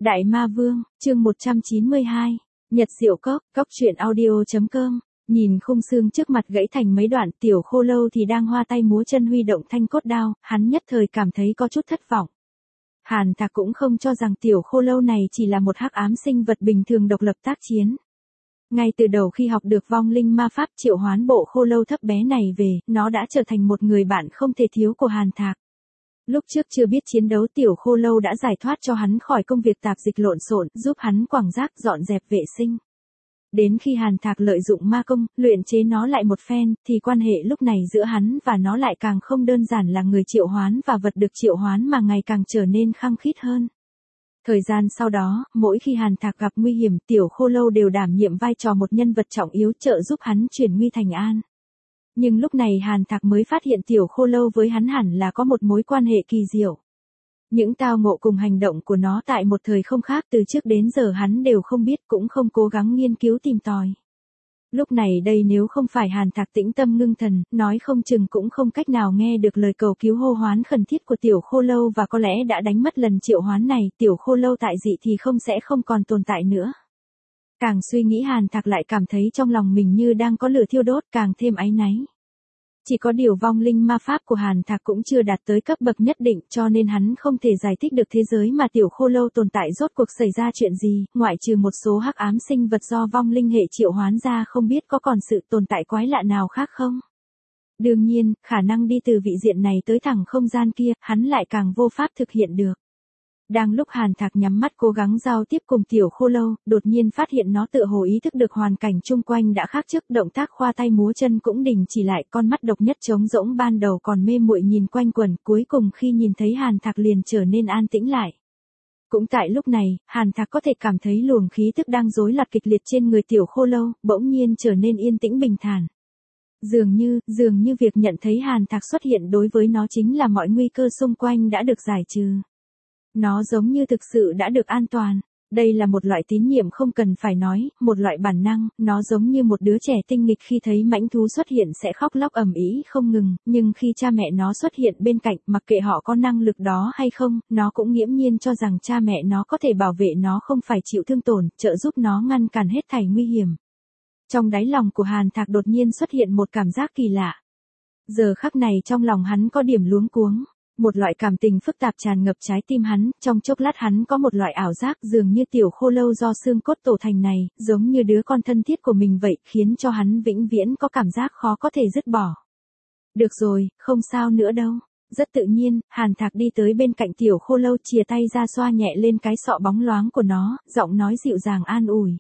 Đại Ma Vương, chương 192, Nhật Diệu Cốc, cóc.audio.com. Nhìn khung xương trước mặt gãy thành mấy đoạn, Tiểu Khô Lâu thì đang hoa tay múa chân huy động thanh cốt đao, hắn nhất thời cảm thấy có chút thất vọng. Hàn Thạc cũng không cho rằng Tiểu Khô Lâu này chỉ là một hắc ám sinh vật bình thường độc lập tác chiến. Ngay từ đầu khi học được vong linh ma pháp triệu hoán bộ khô lâu thấp bé này về, nó đã trở thành một người bạn không thể thiếu của Hàn Thạc. Lúc trước chưa biết chiến đấu, Tiểu Khô Lâu đã giải thoát cho hắn khỏi công việc tạp dịch lộn xộn, giúp hắn quảng rác dọn dẹp vệ sinh. Đến khi Hàn Thạc lợi dụng ma công, luyện chế nó lại một phen, thì quan hệ lúc này giữa hắn và nó lại càng không đơn giản là người triệu hoán và vật được triệu hoán mà ngày càng trở nên khăng khít hơn. Thời gian sau đó, mỗi khi Hàn Thạc gặp nguy hiểm, Tiểu Khô Lâu đều đảm nhiệm vai trò một nhân vật trọng yếu trợ giúp hắn chuyển nguy thành an. Nhưng lúc này Hàn Thạc mới phát hiện Tiểu Khô Lâu với hắn hẳn là có một mối quan hệ kỳ diệu. Những tao ngộ cùng hành động của nó tại một thời không khác từ trước đến giờ hắn đều không biết, cũng không cố gắng nghiên cứu tìm tòi. Lúc này đây nếu không phải Hàn Thạc tĩnh tâm ngưng thần, nói không chừng cũng không cách nào nghe được lời cầu cứu hô hoán khẩn thiết của Tiểu Khô Lâu, và có lẽ đã đánh mất lần triệu hoán này, Tiểu Khô Lâu tại dị thì sẽ không còn tồn tại nữa. Càng suy nghĩ Hàn Thạc lại cảm thấy trong lòng mình như đang có lửa thiêu đốt, càng thêm áy náy. Chỉ có điều vong linh ma pháp của Hàn Thạc cũng chưa đạt tới cấp bậc nhất định, cho nên hắn không thể giải thích được thế giới mà Tiểu Khô Lâu tồn tại rốt cuộc xảy ra chuyện gì, ngoại trừ một số hắc ám sinh vật do vong linh hệ triệu hoán ra, không biết có còn sự tồn tại quái lạ nào khác không. Đương nhiên, khả năng đi từ vị diện này tới thẳng không gian kia, hắn lại càng vô pháp thực hiện được. Đang lúc Hàn Thạc nhắm mắt cố gắng giao tiếp cùng Tiểu Khô Lâu, đột nhiên phát hiện nó tựa hồ ý thức được hoàn cảnh chung quanh đã khác trước, động tác khoa tay múa chân cũng đình chỉ lại, con mắt độc nhất trống rỗng ban đầu còn mê muội nhìn quanh quẩn, cuối cùng khi nhìn thấy Hàn Thạc liền trở nên an tĩnh lại. Cũng tại lúc này, Hàn Thạc có thể cảm thấy luồng khí tức đang rối loạn kịch liệt trên người Tiểu Khô Lâu, bỗng nhiên trở nên yên tĩnh bình thản. Dường như việc nhận thấy Hàn Thạc xuất hiện đối với nó chính là mọi nguy cơ xung quanh đã được giải trừ. Nó giống như thực sự đã được an toàn. Đây là một loại tín nhiệm không cần phải nói, một loại bản năng, nó giống như một đứa trẻ tinh nghịch khi thấy mãnh thú xuất hiện sẽ khóc lóc ầm ĩ không ngừng, nhưng khi cha mẹ nó xuất hiện bên cạnh, mặc kệ họ có năng lực đó hay không, nó cũng nghiễm nhiên cho rằng cha mẹ nó có thể bảo vệ nó không phải chịu thương tổn, trợ giúp nó ngăn cản hết thảy nguy hiểm. Trong đáy lòng của Hàn Thạc đột nhiên xuất hiện một cảm giác kỳ lạ. Giờ khắc này trong lòng hắn có điểm luống cuống. Một loại cảm tình phức tạp tràn ngập trái tim hắn, trong chốc lát hắn có một loại ảo giác dường như Tiểu Khô Lâu do xương cốt tổ thành này, giống như đứa con thân thiết của mình vậy, khiến cho hắn vĩnh viễn có cảm giác khó có thể dứt bỏ. Được rồi, không sao nữa đâu. Rất tự nhiên, Hàn Thạc đi tới bên cạnh Tiểu Khô Lâu, chìa tay ra xoa nhẹ lên cái sọ bóng loáng của nó, giọng nói dịu dàng an ủi.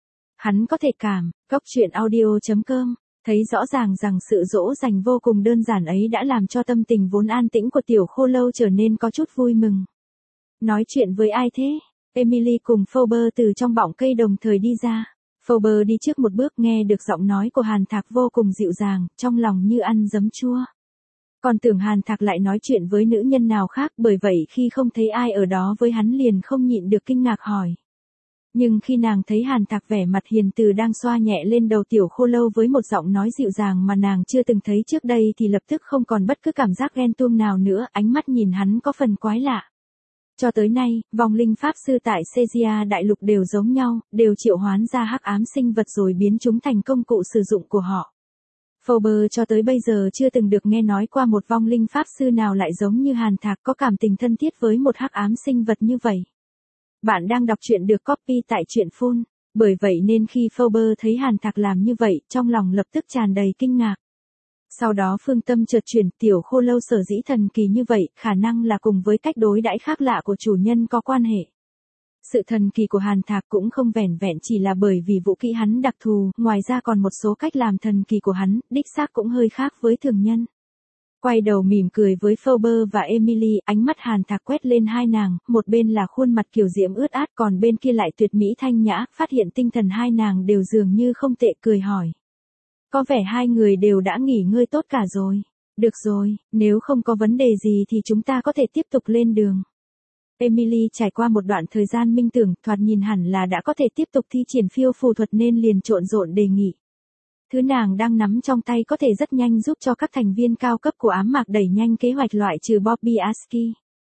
Hắn có thể cảm, cóc.audio.com. Thấy rõ ràng rằng sự dỗ dành vô cùng đơn giản ấy đã làm cho tâm tình vốn an tĩnh của Tiểu Khô Lâu trở nên có chút vui mừng. Nói chuyện với ai thế? Emily cùng Phoebe từ trong bọng cây đồng thời đi ra. Phoebe đi trước một bước, nghe được giọng nói của Hàn Thạc vô cùng dịu dàng, trong lòng như ăn giấm chua. Còn tưởng Hàn Thạc lại nói chuyện với nữ nhân nào khác, bởi vậy khi không thấy ai ở đó với hắn liền không nhịn được kinh ngạc hỏi. Nhưng khi nàng thấy Hàn Thạc vẻ mặt hiền từ đang xoa nhẹ lên đầu Tiểu Khô Lâu với một giọng nói dịu dàng mà nàng chưa từng thấy trước đây thì lập tức không còn bất cứ cảm giác ghen tuông nào nữa, ánh mắt nhìn hắn có phần quái lạ. Cho tới nay, vong linh pháp sư tại Caesarea đại lục đều giống nhau, đều triệu hoán ra hắc ám sinh vật rồi biến chúng thành công cụ sử dụng của họ. Phoebe cho tới bây giờ chưa từng được nghe nói qua một vong linh pháp sư nào lại giống như Hàn Thạc có cảm tình thân thiết với một hắc ám sinh vật như vậy. Bạn đang đọc truyện được copy tại truyện Full, bởi vậy nên khi Phoebe thấy Hàn Thạc làm như vậy, trong lòng lập tức tràn đầy kinh ngạc. Sau đó phương tâm chợt chuyển, Tiểu Khô Lâu sở dĩ thần kỳ như vậy, khả năng là cùng với cách đối đãi khác lạ của chủ nhân có quan hệ. Sự thần kỳ của Hàn Thạc cũng không vẻn vẹn chỉ là bởi vì vũ khí hắn đặc thù, ngoài ra còn một số cách làm thần kỳ của hắn, đích xác cũng hơi khác với thường nhân. Quay đầu mỉm cười với Phoebe và Emily, ánh mắt Hàn Thạc quét lên hai nàng, một bên là khuôn mặt kiều diễm ướt át, còn bên kia lại tuyệt mỹ thanh nhã, phát hiện tinh thần hai nàng đều dường như không tệ, cười hỏi. Có vẻ hai người đều đã nghỉ ngơi tốt cả rồi. Được rồi, nếu không có vấn đề gì thì chúng ta có thể tiếp tục lên đường. Emily trải qua một đoạn thời gian minh tưởng, thoạt nhìn hẳn là đã có thể tiếp tục thi triển phiêu phù thuật nên liền trộn rộn đề nghị. Thứ nàng đang nắm trong tay có thể rất nhanh giúp cho các thành viên cao cấp của ám mạc đẩy nhanh kế hoạch loại trừ Bobby Aski.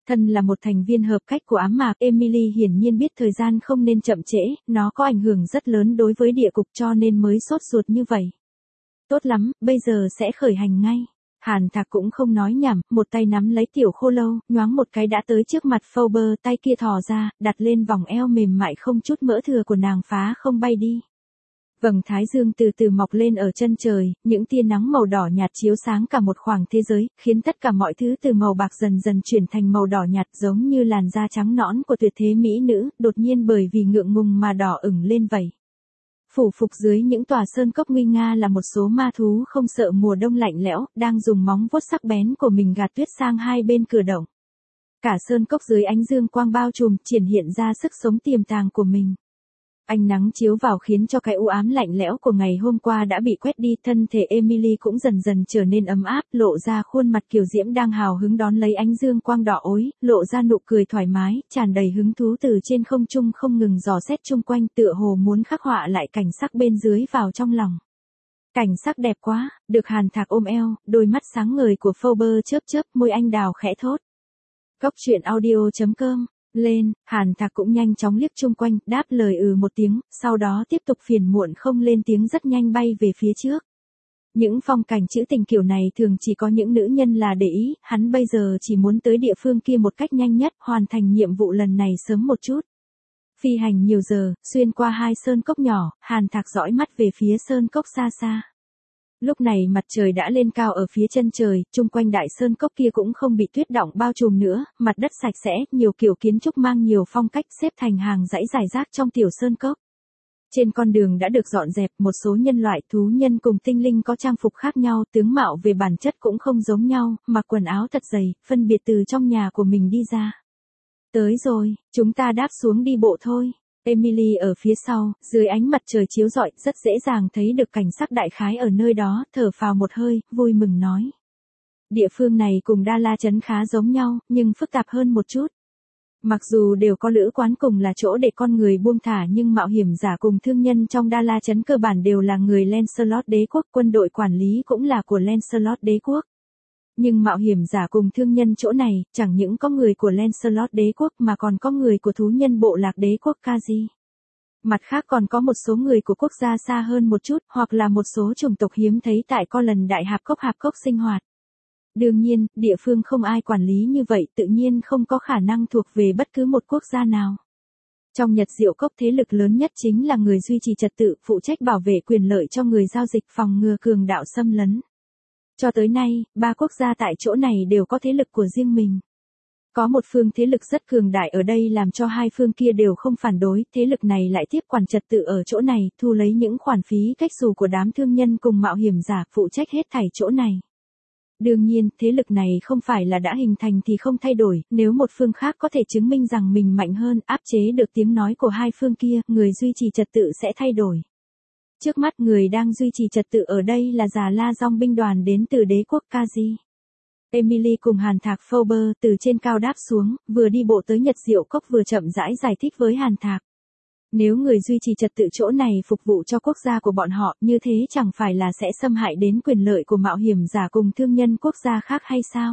Thân là một thành viên hợp cách của ám mạc, Emily hiển nhiên biết thời gian không nên chậm trễ, nó có ảnh hưởng rất lớn đối với địa cục cho nên mới sốt ruột như vậy. Tốt lắm, bây giờ sẽ khởi hành ngay. Hàn Thạc cũng không nói nhảm, một tay nắm lấy Tiểu Khô Lâu, nhoáng một cái đã tới trước mặt Phoebe, tay kia thò ra, đặt lên vòng eo mềm mại không chút mỡ thừa của nàng phá không bay đi. Vầng thái dương từ từ mọc lên ở chân trời, những tia nắng màu đỏ nhạt chiếu sáng cả một khoảng thế giới, khiến tất cả mọi thứ từ màu bạc dần dần chuyển thành màu đỏ nhạt giống như làn da trắng nõn của tuyệt thế mỹ nữ, đột nhiên bởi vì ngượng ngùng mà đỏ ửng lên vậy. Phủ phục dưới những tòa sơn cốc nguy nga là một số ma thú không sợ mùa đông lạnh lẽo, đang dùng móng vuốt sắc bén của mình gạt tuyết sang hai bên cửa động. Cả sơn cốc dưới ánh dương quang bao trùm, triển hiện ra sức sống tiềm tàng của mình. Ánh nắng chiếu vào khiến cho cái u ám lạnh lẽo của ngày hôm qua đã bị quét đi, thân thể Emily cũng dần dần trở nên ấm áp, lộ ra khuôn mặt kiều diễm đang hào hứng đón lấy ánh dương quang đỏ ối, lộ ra nụ cười thoải mái, tràn đầy hứng thú từ trên không trung không ngừng dò xét chung quanh, tựa hồ muốn khắc họa lại cảnh sắc bên dưới vào trong lòng. Cảnh sắc đẹp quá, được Hàn Thạc ôm eo, đôi mắt sáng ngời của Phoebe chớp chớp, môi anh đào khẽ thốt. Cóc truyện audio.com Lên, Hàn Thạc cũng nhanh chóng liếc chung quanh, đáp lời một tiếng, sau đó tiếp tục phiền muộn không lên tiếng rất nhanh bay về phía trước. Những phong cảnh trữ tình kiểu này thường chỉ có những nữ nhân là để ý, hắn bây giờ chỉ muốn tới địa phương kia một cách nhanh nhất, hoàn thành nhiệm vụ lần này sớm một chút. Phi hành nhiều giờ, xuyên qua hai sơn cốc nhỏ, Hàn Thạc dõi mắt về phía sơn cốc xa xa. Lúc này mặt trời đã lên cao ở phía chân trời, chung quanh đại sơn cốc kia cũng không bị tuyết đọng bao trùm nữa, mặt đất sạch sẽ, nhiều kiểu kiến trúc mang nhiều phong cách xếp thành hàng dãy dài rác trong tiểu sơn cốc. Trên con đường đã được dọn dẹp, một số nhân loại thú nhân cùng tinh linh có trang phục khác nhau, tướng mạo về bản chất cũng không giống nhau, mặc quần áo thật dày, phân biệt từ trong nhà của mình đi ra. Tới rồi, chúng ta đáp xuống đi bộ thôi. Emily ở phía sau, dưới ánh mặt trời chiếu rọi, rất dễ dàng thấy được cảnh sắc đại khái ở nơi đó, thở phào một hơi, vui mừng nói. Địa phương này cùng Đa La Trấn khá giống nhau, nhưng phức tạp hơn một chút. Mặc dù đều có lữ quán cùng là chỗ để con người buông thả nhưng mạo hiểm giả cùng thương nhân trong Đa La Trấn cơ bản đều là người Lancelot đế quốc, quân đội quản lý cũng là của Lancelot đế quốc. Nhưng mạo hiểm giả cùng thương nhân chỗ này, chẳng những có người của Lancelot đế quốc mà còn có người của thú nhân bộ lạc đế quốc Kaji. Mặt khác còn có một số người của quốc gia xa hơn một chút, hoặc là một số chủng tộc hiếm thấy tại co lần đại hạp cốc sinh hoạt. Đương nhiên, địa phương không ai quản lý như vậy tự nhiên không có khả năng thuộc về bất cứ một quốc gia nào. Trong Nhật Diệu Cốc thế lực lớn nhất chính là người duy trì trật tự, phụ trách bảo vệ quyền lợi cho người giao dịch, phòng ngừa cường đạo xâm lấn. Cho tới nay, 3 quốc gia tại chỗ này đều có thế lực của riêng mình. Có một phương thế lực rất cường đại ở đây làm cho hai phương kia đều không phản đối, thế lực này lại tiếp quản trật tự ở chỗ này, thu lấy những khoản phí cách xù của đám thương nhân cùng mạo hiểm giả, phụ trách hết thảy chỗ này. Đương nhiên, thế lực này không phải là đã hình thành thì không thay đổi, nếu một phương khác có thể chứng minh rằng mình mạnh hơn, áp chế được tiếng nói của hai phương kia, người duy trì trật tự sẽ thay đổi. Trước mắt người đang duy trì trật tự ở đây là Già La Dong binh đoàn đến từ đế quốc Kaji. Emily cùng Hàn Thạc Phoebe từ trên cao đáp xuống, vừa đi bộ tới Nhật Diệu Cốc vừa chậm rãi giải thích với Hàn Thạc. Nếu người duy trì trật tự chỗ này phục vụ cho quốc gia của bọn họ, như thế chẳng phải là sẽ xâm hại đến quyền lợi của mạo hiểm giả cùng thương nhân quốc gia khác hay sao?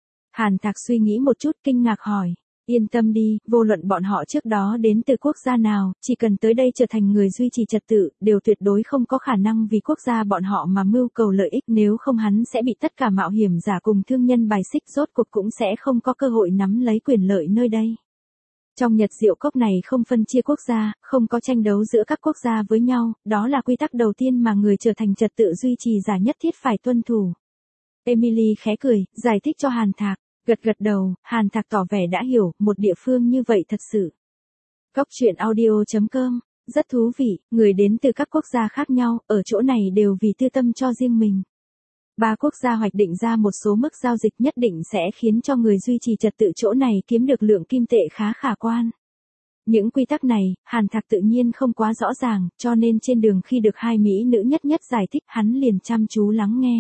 Hàn Thạc suy nghĩ một chút kinh ngạc hỏi. Yên tâm đi, vô luận bọn họ trước đó đến từ quốc gia nào, chỉ cần tới đây trở thành người duy trì trật tự, đều tuyệt đối không có khả năng vì quốc gia bọn họ mà mưu cầu lợi ích, nếu không hắn sẽ bị tất cả mạo hiểm giả cùng thương nhân bài xích, rốt cuộc cũng sẽ không có cơ hội nắm lấy quyền lợi nơi đây. Trong Nhật Diệu Cốc này không phân chia quốc gia, không có tranh đấu giữa các quốc gia với nhau, đó là quy tắc đầu tiên mà người trở thành trật tự duy trì giả nhất thiết phải tuân thủ. Emily khẽ cười, giải thích cho Hàn Thạc. Gật gật đầu, Hàn Thạc tỏ vẻ đã hiểu, một địa phương như vậy thật sự. Cóc truyện audio.com, rất thú vị, người đến từ các quốc gia khác nhau, ở chỗ này đều vì tư tâm cho riêng mình. 3 quốc gia hoạch định ra một số mức giao dịch nhất định sẽ khiến cho người duy trì trật tự chỗ này kiếm được lượng kim tệ khá khả quan. Những quy tắc này, Hàn Thạc tự nhiên không quá rõ ràng, cho nên trên đường khi được hai mỹ nữ nhất giải thích, hắn liền chăm chú lắng nghe.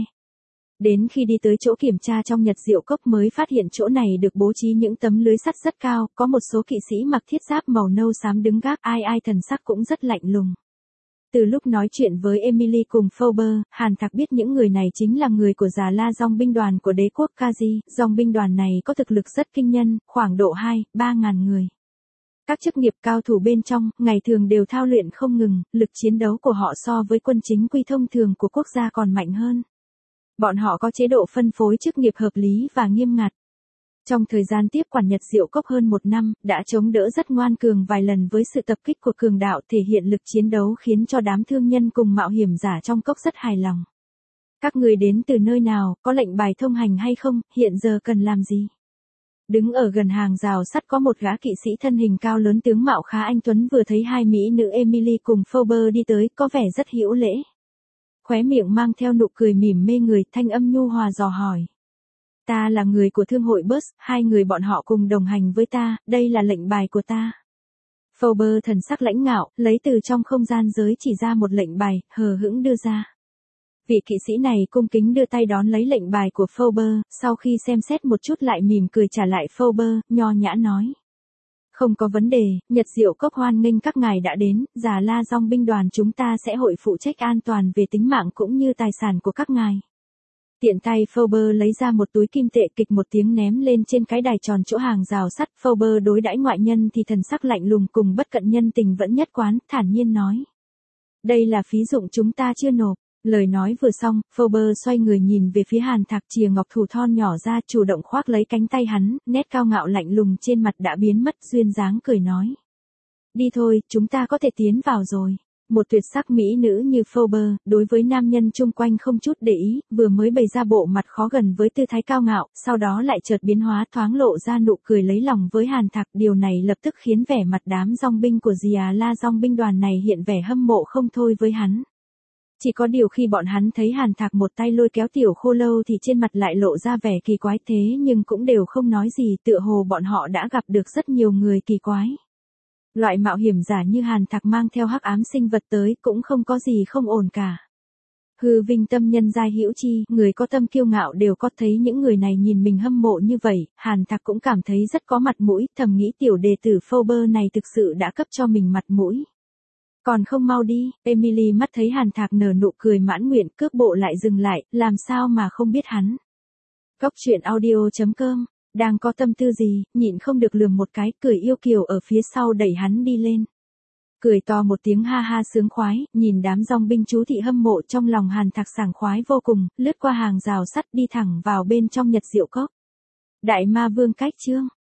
Đến khi đi tới chỗ kiểm tra trong Nhật Diệu Cốc mới phát hiện chỗ này được bố trí những tấm lưới sắt rất cao, có một số kỵ sĩ mặc thiết giáp màu nâu xám đứng gác, ai thần sắc cũng rất lạnh lùng. Từ lúc nói chuyện với Emily cùng Phoebe, Hàn Thạc biết những người này chính là người của Già La dòng binh đoàn của đế quốc Kazi. Dòng binh đoàn này có thực lực rất kinh nhân, khoảng độ 2-3 ngàn người. Các chức nghiệp cao thủ bên trong, ngày thường đều thao luyện không ngừng, lực chiến đấu của họ so với quân chính quy thông thường của quốc gia còn mạnh hơn. Bọn họ có chế độ phân phối chức nghiệp hợp lý và nghiêm ngặt. Trong thời gian tiếp quản Nhật Diệu Cốc hơn 1 năm, đã chống đỡ rất ngoan cường vài lần với sự tập kích của cường đạo, thể hiện lực chiến đấu khiến cho đám thương nhân cùng mạo hiểm giả trong cốc rất hài lòng. Các người đến từ nơi nào, có lệnh bài thông hành hay không, hiện giờ cần làm gì? Đứng ở gần hàng rào sắt có một gã kỵ sĩ thân hình cao lớn tướng mạo khá anh tuấn vừa thấy hai mỹ nữ Emily cùng Phoebe đi tới, có vẻ rất hữu lễ. Khóe miệng mang theo nụ cười mỉm mê người, thanh âm nhu hòa dò hỏi. Ta là người của thương hội Bus, hai người bọn họ cùng đồng hành với ta, đây là lệnh bài của ta. Phoebe thần sắc lãnh ngạo, lấy từ trong không gian giới chỉ ra một lệnh bài, hờ hững đưa ra. Vị kỵ sĩ này cung kính đưa tay đón lấy lệnh bài của Phoebe, sau khi xem xét một chút lại mỉm cười trả lại Phoebe, nho nhã nói. Không có vấn đề, Nhật Diệu Cốc hoan nghênh các ngài đã đến, Già La dòng binh đoàn chúng ta sẽ hội phụ trách an toàn về tính mạng cũng như tài sản của các ngài. Tiện tay Phoebe lấy ra một túi kim tệ, kịch một tiếng ném lên trên cái đài tròn chỗ hàng rào sắt. Phoebe đối đãi ngoại nhân thì thần sắc lạnh lùng cùng bất cận nhân tình vẫn nhất quán, thản nhiên nói. Đây là phí dụng chúng ta chưa nộp. Lời nói vừa xong, Phoebe xoay người nhìn về phía Hàn Thạc, chìa ngọc thủ thon nhỏ ra, chủ động khoác lấy cánh tay hắn, nét cao ngạo lạnh lùng trên mặt đã biến mất, duyên dáng cười nói. Đi thôi, chúng ta có thể tiến vào rồi. Một tuyệt sắc mỹ nữ như Phoebe, đối với nam nhân chung quanh không chút để ý, vừa mới bày ra bộ mặt khó gần với tư thái cao ngạo, sau đó lại chợt biến hóa thoáng lộ ra nụ cười lấy lòng với Hàn Thạc. Điều này lập tức khiến vẻ mặt đám dòng binh của Già La dòng binh đoàn này hiện vẻ hâm mộ không thôi với hắn. Chỉ có điều khi bọn hắn thấy Hàn Thạc một tay lôi kéo tiểu khô lâu thì trên mặt lại lộ ra vẻ kỳ quái, thế nhưng cũng đều không nói gì, tựa hồ bọn họ đã gặp được rất nhiều người kỳ quái. Loại mạo hiểm giả như Hàn Thạc mang theo hắc ám sinh vật tới cũng không có gì không ổn cả. Hư vinh tâm nhân giai hữu chi, người có tâm kiêu ngạo đều có, thấy những người này nhìn mình hâm mộ như vậy, Hàn Thạc cũng cảm thấy rất có mặt mũi, thầm nghĩ tiểu đệ tử Phoebe này thực sự đã cấp cho mình mặt mũi. Còn không mau đi, Emily mắt thấy Hàn Thạc nở nụ cười mãn nguyện, cước bộ lại dừng lại, làm sao mà không biết hắn. Góc truyện audio.com, đang có tâm tư gì, nhịn không được lườm một cái, cười yêu kiều ở phía sau đẩy hắn đi lên. Cười to một tiếng ha ha sướng khoái, nhìn đám dòng binh chú thị hâm mộ, trong lòng Hàn Thạc sảng khoái vô cùng, lướt qua hàng rào sắt đi thẳng vào bên trong Nhật Diệu Cốc. Đại Ma Vương cách chương.